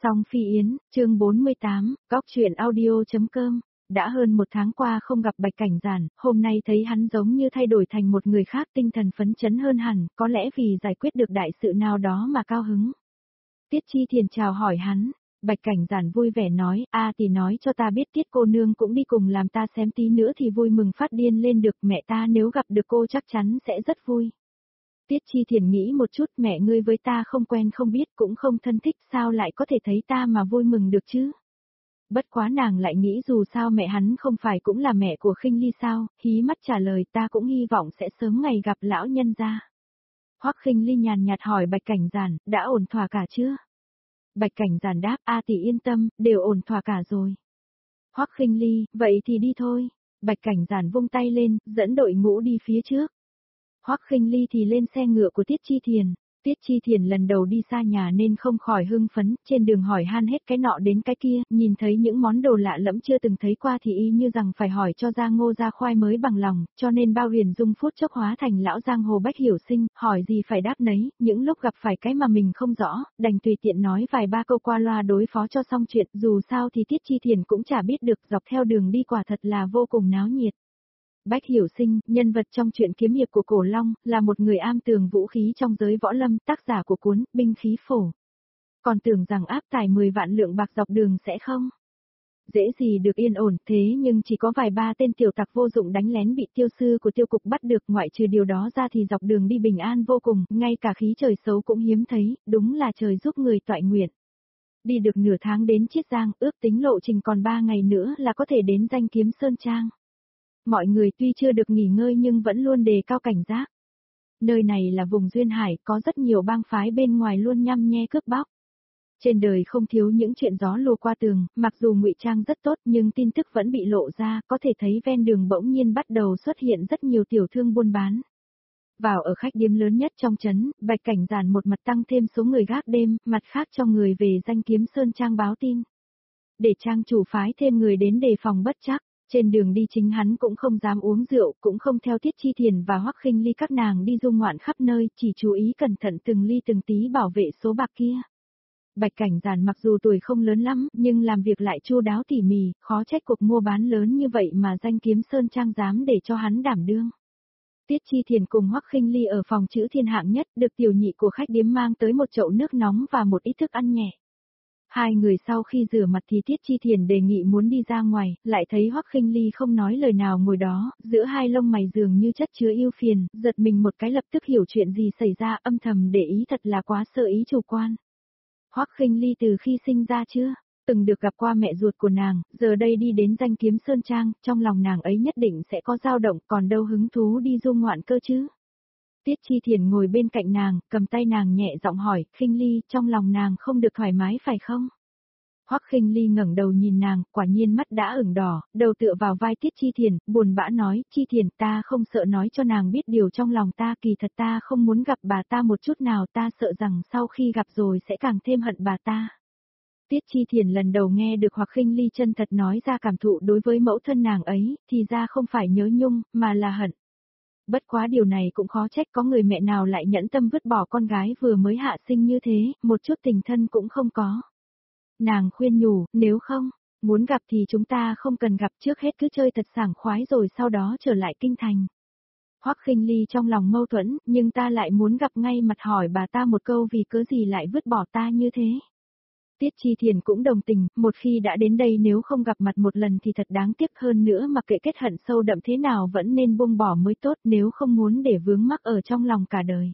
Song Phi Yến, chương 48, góc truyện audio.com. Đã hơn một tháng qua không gặp Bạch Cảnh Giản, hôm nay thấy hắn giống như thay đổi thành một người khác, tinh thần phấn chấn hơn hẳn, có lẽ vì giải quyết được đại sự nào đó mà cao hứng. Tiết Chi Thiền chào hỏi hắn, Bạch Cảnh Giản vui vẻ nói, thì nói cho ta biết Tiết cô nương cũng đi cùng làm ta xem tí nữa thì vui mừng phát điên lên được, mẹ ta nếu gặp được cô chắc chắn sẽ rất vui. Tiết Chi Thiền nghĩ một chút, mẹ ngươi với ta không quen không biết cũng không thân thích, sao lại có thể thấy ta mà vui mừng được chứ? Bất quá nàng lại nghĩ dù sao mẹ hắn không phải cũng là mẹ của Khinh Ly sao, hí mắt trả lời, ta cũng hy vọng sẽ sớm ngày gặp lão nhân gia. Hoắc Khinh Ly nhàn nhạt hỏi Bạch Cảnh Giản, đã ổn thỏa cả chưa? Bạch Cảnh Giản đáp, tỷ yên tâm, đều ổn thỏa cả rồi. Hoắc Khinh Ly, vậy thì đi thôi. Bạch Cảnh Giản vung tay lên, dẫn đội ngũ đi phía trước. Hoắc Khinh Ly thì lên xe ngựa của Tiết Chi Thiền. Tiết Chi Thiền lần đầu đi xa nhà nên không khỏi hưng phấn, trên đường hỏi han hết cái nọ đến cái kia, nhìn thấy những món đồ lạ lẫm chưa từng thấy qua thì y như rằng phải hỏi cho ra ngô ra khoai mới bằng lòng, cho nên Bao Huyền Dung phút chốc hóa thành lão giang hồ Bách Hiểu Sinh, hỏi gì phải đáp nấy, những lúc gặp phải cái mà mình không rõ, đành tùy tiện nói vài ba câu qua loa đối phó cho xong chuyện, dù sao thì Tiết Chi Thiền cũng chả biết được, dọc theo đường đi quả thật là vô cùng náo nhiệt. Bách Hiểu Sinh, nhân vật trong truyện kiếm hiệp của Cổ Long, là một người am tường vũ khí trong giới võ lâm, tác giả của cuốn Binh khí phổ. Còn tưởng rằng áp tải 10 vạn lượng bạc dọc đường sẽ không dễ gì được yên ổn, thế nhưng chỉ có vài ba tên tiểu tặc vô dụng đánh lén bị tiêu sư của tiêu cục bắt được, ngoại trừ điều đó ra thì dọc đường đi bình an vô cùng, ngay cả khí trời xấu cũng hiếm thấy, đúng là trời giúp người toại nguyện. Đi được nửa tháng đến Chiết Giang, ước tính lộ trình còn 3 ngày nữa là có thể đến Danh Kiếm Sơn Trang. Mọi người tuy chưa được nghỉ ngơi nhưng vẫn luôn đề cao cảnh giác. Nơi này là vùng duyên hải, có rất nhiều bang phái bên ngoài luôn nhăm nhe cướp bóc. Trên đời không thiếu những chuyện gió lùa qua tường, mặc dù ngụy trang rất tốt nhưng tin tức vẫn bị lộ ra, có thể thấy ven đường bỗng nhiên bắt đầu xuất hiện rất nhiều tiểu thương buôn bán. Vào ở khách điếm lớn nhất trong trấn, Bạch Cảnh Giản một mặt tăng thêm số người gác đêm, mặt khác cho người về Danh Kiếm Sơn Trang báo tin. Để trang chủ phái thêm người đến đề phòng bất trắc. Trên đường đi chính hắn cũng không dám uống rượu, cũng không theo Tiết Chi Thiền và Hoắc Khinh Ly các nàng đi du ngoạn khắp nơi, chỉ chú ý cẩn thận từng ly từng tí bảo vệ số bạc kia. Bạch Cảnh Giản mặc dù tuổi không lớn lắm, nhưng làm việc lại chu đáo tỉ mỉ, khó trách cuộc mua bán lớn như vậy mà Danh Kiếm Sơn Trang dám để cho hắn đảm đương. Tiết Chi Thiền cùng Hoắc Khinh Ly ở phòng chữ thiên hạng nhất, được tiểu nhị của khách điếm mang tới một chậu nước nóng và một ít thức ăn nhẹ. Hai người sau khi rửa mặt thì Tiết Chi Thiền đề nghị muốn đi ra ngoài, lại thấy Hoắc Khinh Ly không nói lời nào ngồi đó, giữa hai lông mày dường như chất chứa ưu phiền, giật mình một cái lập tức hiểu chuyện gì xảy ra, âm thầm để ý thật là quá sợ ý chủ quan. Hoắc Khinh Ly từ khi sinh ra chưa từng được gặp qua mẹ ruột của nàng, giờ đây đi đến Danh Kiếm Sơn Trang, trong lòng nàng ấy nhất định sẽ có dao động, còn đâu hứng thú đi du ngoạn cơ chứ. Tiết Chi Thiền ngồi bên cạnh nàng, cầm tay nàng nhẹ giọng hỏi, Khinh Ly, trong lòng nàng không được thoải mái phải không? Hoắc Khinh Ly ngẩng đầu nhìn nàng, quả nhiên mắt đã ửng đỏ, đầu tựa vào vai Tiết Chi Thiền, buồn bã nói, Chi Thiền, ta không sợ nói cho nàng biết điều trong lòng ta, kỳ thật ta không muốn gặp bà ta một chút nào, ta sợ rằng sau khi gặp rồi sẽ càng thêm hận bà ta. Tiết Chi Thiền lần đầu nghe được Hoắc Khinh Ly chân thật nói ra cảm thụ đối với mẫu thân nàng ấy, thì ra không phải nhớ nhung, mà là hận. Bất quá điều này cũng khó trách, có người mẹ nào lại nhẫn tâm vứt bỏ con gái vừa mới hạ sinh như thế, một chút tình thân cũng không có. Nàng khuyên nhủ, nếu không, muốn gặp thì chúng ta không cần gặp, trước hết cứ chơi thật sảng khoái rồi sau đó trở lại kinh thành. Hoắc Khinh Ly trong lòng mâu thuẫn, nhưng ta lại muốn gặp ngay mặt hỏi bà ta một câu vì cớ gì lại vứt bỏ ta như thế. Tiết Chi Thiền cũng đồng tình, một khi đã đến đây nếu không gặp mặt một lần thì thật đáng tiếc, hơn nữa mà kệ kết hận sâu đậm thế nào vẫn nên buông bỏ mới tốt, nếu không muốn để vướng mắc ở trong lòng cả đời.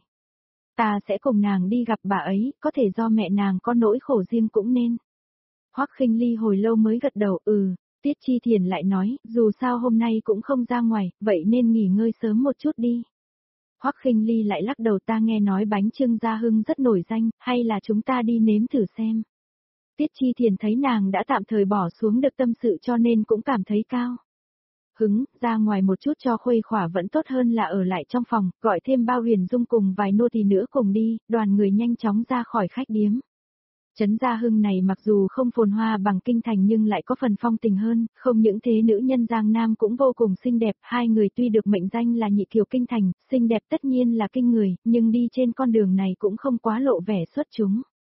Ta sẽ cùng nàng đi gặp bà ấy, có thể do mẹ nàng có nỗi khổ riêng cũng nên. Hoắc Khinh Ly hồi lâu mới gật đầu, Tiết Chi Thiền lại nói, dù sao hôm nay cũng không ra ngoài, vậy nên nghỉ ngơi sớm một chút đi. Hoắc Khinh Ly lại lắc đầu, ta nghe nói bánh chưng Gia Hưng rất nổi danh, hay là chúng ta đi nếm thử xem. Tiết Chi Thiền thấy nàng đã tạm thời bỏ xuống được tâm sự cho nên cũng cảm thấy cao hứng, ra ngoài một chút cho khuây khỏa vẫn tốt hơn là ở lại trong phòng, gọi thêm Bao Huyền Dung cùng vài nô tỳ nữa cùng đi, đoàn người nhanh chóng ra khỏi khách điếm. Trấn Gia Hưng này mặc dù không phồn hoa bằng kinh thành nhưng lại có phần phong tình hơn, không những thế nữ nhân Giang Nam cũng vô cùng xinh đẹp, hai người tuy được mệnh danh là nhị kiều kinh thành, xinh đẹp tất nhiên là kinh người, nhưng đi trên con đường này cũng không quá lộ vẻ xuất chúng.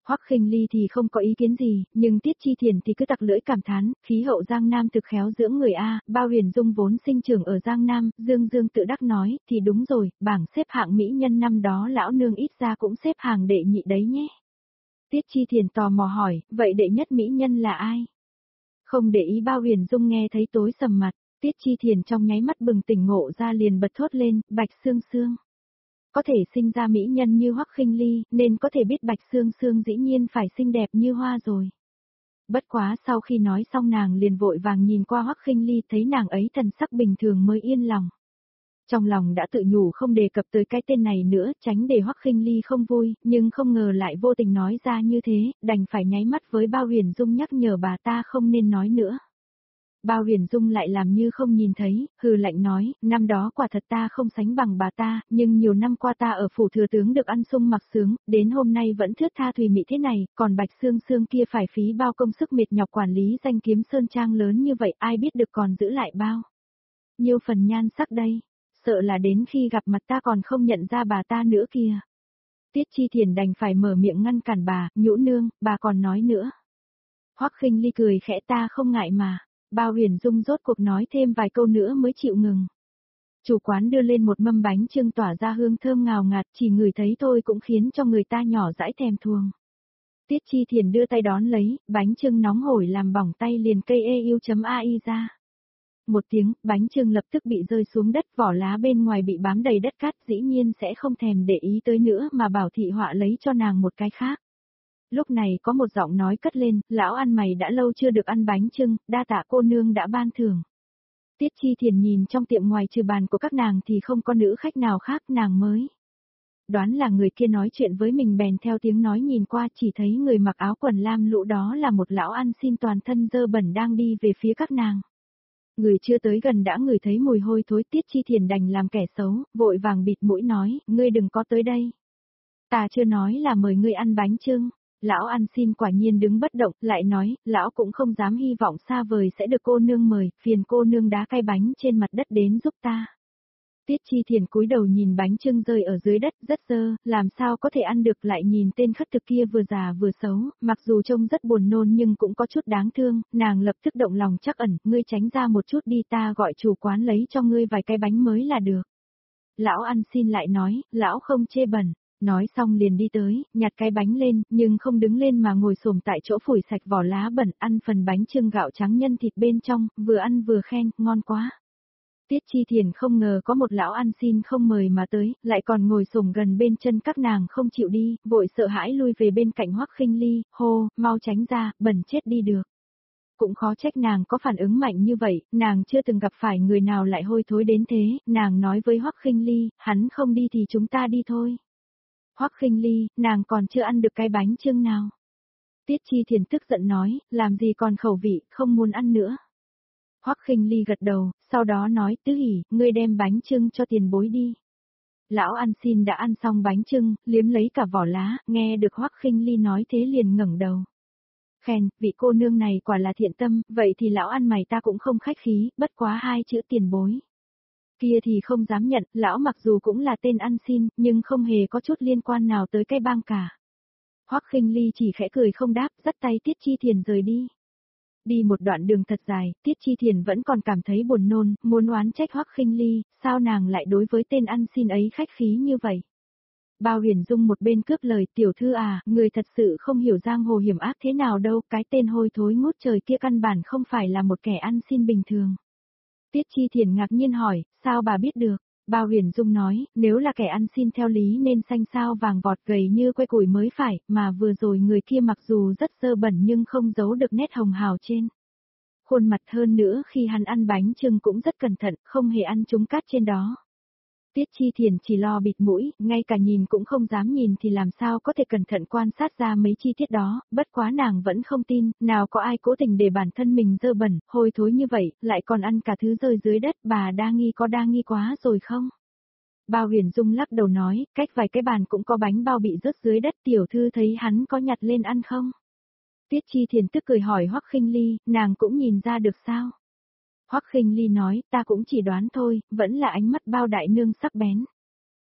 Hoắc Khinh Ly thì không có ý kiến gì, nhưng Tiết Chi Thiền thì cứ tặc lưỡi cảm thán, khí hậu Giang Nam thực khéo dưỡng người a, Bao Huyền Dung vốn sinh trưởng ở Giang Nam, Dương Dương tự đắc nói, thì đúng rồi, bảng xếp hạng mỹ nhân năm đó lão nương ít ra cũng xếp hàng đệ nhị đấy nhé. Tiết Chi Thiền tò mò hỏi, vậy đệ nhất mỹ nhân là ai? Không để ý Bao Huyền Dung nghe thấy tối sầm mặt, Tiết Chi Thiền trong nháy mắt bừng tỉnh ngộ ra liền bật thốt lên, Bạch Sương Sương. Có thể sinh ra mỹ nhân như Hoắc Khinh Ly, nên có thể biết Bạch Sương Sương dĩ nhiên phải xinh đẹp như hoa rồi. Bất quá sau khi nói xong nàng liền vội vàng nhìn qua Hoắc Khinh Ly thấy nàng ấy thần sắc bình thường mới yên lòng. Trong lòng đã tự nhủ không đề cập tới cái tên này nữa, tránh để Hoắc Khinh Ly không vui, nhưng không ngờ lại vô tình nói ra như thế, đành phải nháy mắt với Bao Huyền Dung nhắc nhở bà ta không nên nói nữa. Bao Huyền Dung lại làm như không nhìn thấy, hừ lạnh nói, năm đó quả thật ta không sánh bằng bà ta, nhưng nhiều năm qua ta ở phủ thừa tướng được ăn sung mặc sướng, đến hôm nay vẫn thướt tha thùy mị thế này, còn Bạch Sương Sương kia phải phí bao công sức mệt nhọc quản lý danh kiếm sơn trang lớn như vậy, ai biết được còn giữ lại bao nhiêu phần nhan sắc đây, sợ là đến khi gặp mặt ta còn không nhận ra bà ta nữa kìa. Tiết Chi Thiền đành phải mở miệng ngăn cản bà, nhũ nương, bà còn nói nữa. Hoắc Khinh Ly cười khẽ, ta không ngại mà. Bao Huyền Dung rốt cuộc nói thêm vài câu nữa mới chịu ngừng. Chủ quán đưa lên một mâm bánh chưng tỏa ra hương thơm ngào ngạt, chỉ ngửi thấy thôi cũng khiến cho người ta nhỏ dãi thèm thuồng. Tiết Chi Thiền đưa tay đón lấy, bánh chưng nóng hổi làm bỏng tay liền cây EU.ai ra. Một tiếng, bánh chưng lập tức bị rơi xuống đất, vỏ lá bên ngoài bị bám đầy đất cát, dĩ nhiên sẽ không thèm để ý tới nữa mà bảo thị họa lấy cho nàng một cái khác. Lúc này có một giọng nói cất lên, lão ăn mày đã lâu chưa được ăn bánh chưng, đa tạ cô nương đã ban thưởng. Tiết Chi Thiền nhìn trong tiệm ngoài trừ bàn của các nàng thì không có nữ khách nào khác, nàng mới đoán là người kia nói chuyện với mình bèn theo tiếng nói nhìn qua chỉ thấy người mặc áo quần lam lũ đó là một lão ăn xin toàn thân dơ bẩn đang đi về phía các nàng. Người chưa tới gần đã ngửi thấy mùi hôi thối, Tiết Chi Thiền đành làm kẻ xấu, vội vàng bịt mũi nói, ngươi đừng có tới đây. Ta chưa nói là mời ngươi ăn bánh chưng. Lão ăn xin quả nhiên đứng bất động, lại nói, lão cũng không dám hy vọng xa vời sẽ được cô nương mời, phiền cô nương đá cái bánh trên mặt đất đến giúp ta. Tiết Chi Thiền cúi đầu nhìn bánh chưng rơi ở dưới đất rất dơ, làm sao có thể ăn được, lại nhìn tên khất thực kia vừa già vừa xấu, mặc dù trông rất buồn nôn nhưng cũng có chút đáng thương, nàng lập tức động lòng trắc ẩn, ngươi tránh ra một chút đi, ta gọi chủ quán lấy cho ngươi vài cái bánh mới là được. Lão ăn xin lại nói, lão không chê bẩn. Nói xong liền đi tới, nhặt cái bánh lên, nhưng không đứng lên mà ngồi xổm tại chỗ phủi sạch vỏ lá bẩn, ăn phần bánh chưng gạo trắng nhân thịt bên trong, vừa ăn vừa khen, ngon quá. Tiết Chi Thiền không ngờ có một lão ăn xin không mời mà tới, lại còn ngồi xổm gần bên chân các nàng không chịu đi, vội sợ hãi lui về bên cạnh Hoắc Khinh Ly, hô, mau tránh ra, bẩn chết đi được. Cũng khó trách nàng có phản ứng mạnh như vậy, nàng chưa từng gặp phải người nào lại hôi thối đến thế, nàng nói với Hoắc Khinh Ly, hắn không đi thì chúng ta đi thôi. Hoắc Khinh Ly, nàng còn chưa ăn được cái bánh chưng nào. Tiết Chi Thiền tức giận nói, làm gì còn khẩu vị, không muốn ăn nữa. Hoắc Khinh Ly gật đầu, sau đó nói, Tứ Hỉ, ngươi đem bánh chưng cho tiền bối đi. Lão ăn xin đã ăn xong bánh chưng, liếm lấy cả vỏ lá, nghe được Hoắc Khinh Ly nói thế liền ngẩng đầu. Khen, vị cô nương này quả là thiện tâm, vậy thì lão ăn mày ta cũng không khách khí, bất quá hai chữ tiền bối. Kia thì không dám nhận, lão mặc dù cũng là tên ăn xin, nhưng không hề có chút liên quan nào tới cái bang cả. Hoắc Khinh Ly chỉ khẽ cười không đáp, dắt tay Tiết Chi Thiền rời đi. Đi một đoạn đường thật dài, Tiết Chi Thiền vẫn còn cảm thấy buồn nôn, muốn oán trách Hoắc Khinh Ly, sao nàng lại đối với tên ăn xin ấy khách khí như vậy. Bao Huyền Dung một bên cướp lời, tiểu thư à, người thật sự không hiểu giang hồ hiểm ác thế nào đâu, cái tên hôi thối ngút trời kia căn bản không phải là một kẻ ăn xin bình thường. Tiết Chi Thiền ngạc nhiên hỏi, sao bà biết được? Bao Huyền Dung nói, nếu là kẻ ăn xin theo lý nên xanh xao vàng vọt gầy như que củi mới phải, mà vừa rồi người kia mặc dù rất dơ bẩn nhưng không giấu được nét hồng hào trên khuôn mặt, hơn nữa khi hắn ăn bánh chưng cũng rất cẩn thận, không hề ăn trúng cát trên đó. Tiết Chi Thiền chỉ lo bịt mũi, ngay cả nhìn cũng không dám nhìn thì làm sao có thể cẩn thận quan sát ra mấy chi tiết đó, bất quá nàng vẫn không tin, nào có ai cố tình để bản thân mình dơ bẩn, hôi thối như vậy, lại còn ăn cả thứ rơi dưới đất, bà đa nghi có đa nghi quá rồi không? Bao Huyền Dung lắc đầu nói, cách vài cái bàn cũng có bánh bao bị rớt dưới đất, tiểu thư thấy hắn có nhặt lên ăn không? Tiết Chi Thiền tức cười hỏi Hoắc Khinh Ly, nàng cũng nhìn ra được sao? Hoắc Khinh Ly nói, ta cũng chỉ đoán thôi, vẫn là ánh mắt Bao đại nương sắc bén.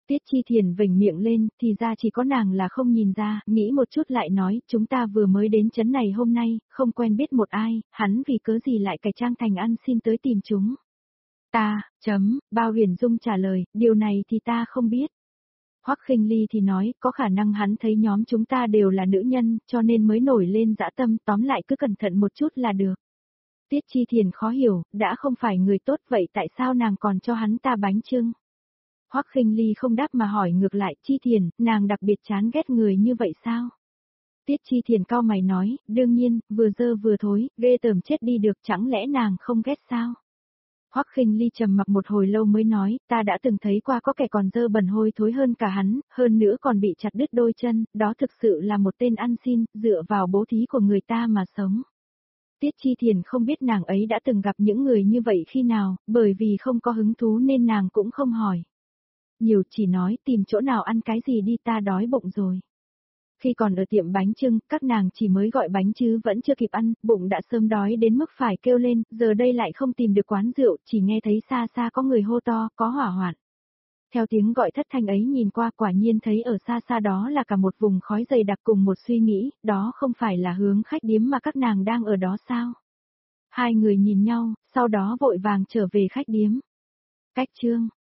Tiết Chi Thiền vểnh miệng lên, thì ra chỉ có nàng là không nhìn ra, nghĩ một chút lại nói, chúng ta vừa mới đến trấn này hôm nay, không quen biết một ai, hắn vì cớ gì lại cải trang thành ăn xin tới tìm chúng. Bao Huyền Dung trả lời, điều này thì ta không biết. Hoắc Khinh Ly thì nói, có khả năng hắn thấy nhóm chúng ta đều là nữ nhân, cho nên mới nổi lên dã tâm, tóm lại cứ cẩn thận một chút là được. Tiết Chi Thiền khó hiểu, đã không phải người tốt vậy tại sao nàng còn cho hắn ta bánh chưng? Hoắc Khinh Ly không đáp mà hỏi ngược lại, Chi Thiền, nàng đặc biệt chán ghét người như vậy sao? Tiết Chi Thiền cau mày nói, đương nhiên, vừa dơ vừa thối, ghê tởm chết đi được, chẳng lẽ nàng không ghét sao? Hoắc Khinh Ly trầm mặc một hồi lâu mới nói, ta đã từng thấy qua có kẻ còn dơ bẩn hôi thối hơn cả hắn, hơn nữa còn bị chặt đứt đôi chân, đó thực sự là một tên ăn xin, dựa vào bố thí của người ta mà sống. Tiết Chi Thiền không biết nàng ấy đã từng gặp những người như vậy khi nào, bởi vì không có hứng thú nên nàng cũng không hỏi. Nhiều chỉ nói tìm chỗ nào ăn cái gì đi, ta đói bụng rồi. Khi còn ở tiệm bánh chưng, các nàng chỉ mới gọi bánh chứ vẫn chưa kịp ăn, bụng đã sớm đói đến mức phải kêu lên, giờ đây lại không tìm được quán rượu, chỉ nghe thấy xa xa có người hô to, có hỏa hoạn. Theo tiếng gọi thất thanh ấy nhìn qua, quả nhiên thấy ở xa xa đó là cả một vùng khói dày đặc, cùng một suy nghĩ, đó không phải là hướng khách điếm mà các nàng đang ở đó sao? Hai người nhìn nhau, sau đó vội vàng trở về khách điếm. Cách chương